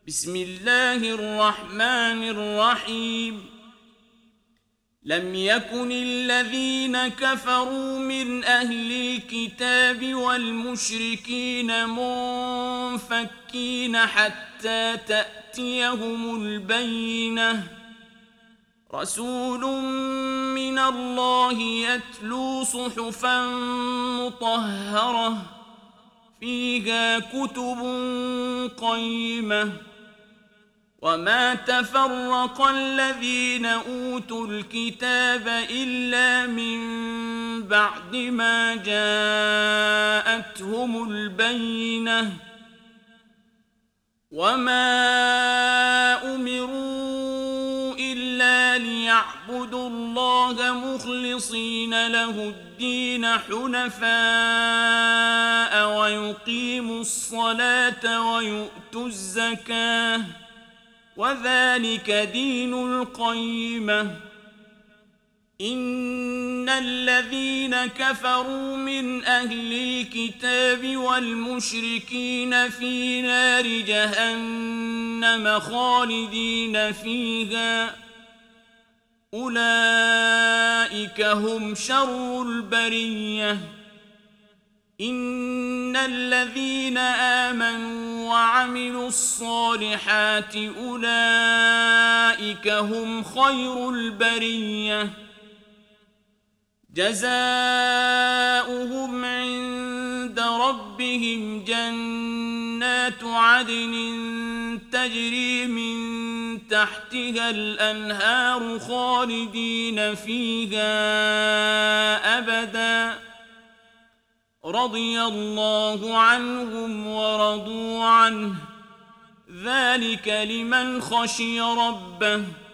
بسم الله الرحمن الرحيم لم يكن الذين كفروا من أهل الكتاب والمشركين منفكين حتى تأتيهم البينة رسول من الله يتلو صحفا مطهرة فيها كتب قيمة وما تفرق الذين أوتوا الكتاب إلا من بعد ما جاءتهم البينة وما أمروا إلا ليعبدوا الله مخلصين له الدين حنفاء ويقيموا الصلاة ويؤتوا الزكاة وذلك دين القيمة إن الذين كفروا من أهل الكتاب والمشركين في نار جهنم خالدين فيها أولئك هم شر البرية إن الذين آمنوا وعملوا الصالحات أولئك هم خير البرية جزاؤهم عند ربهم جنات عدن تجري من تحتها الأنهار خالدين فيها أبداً رضي الله عنهم ورضوا عنه ذلك لمن خشي ربه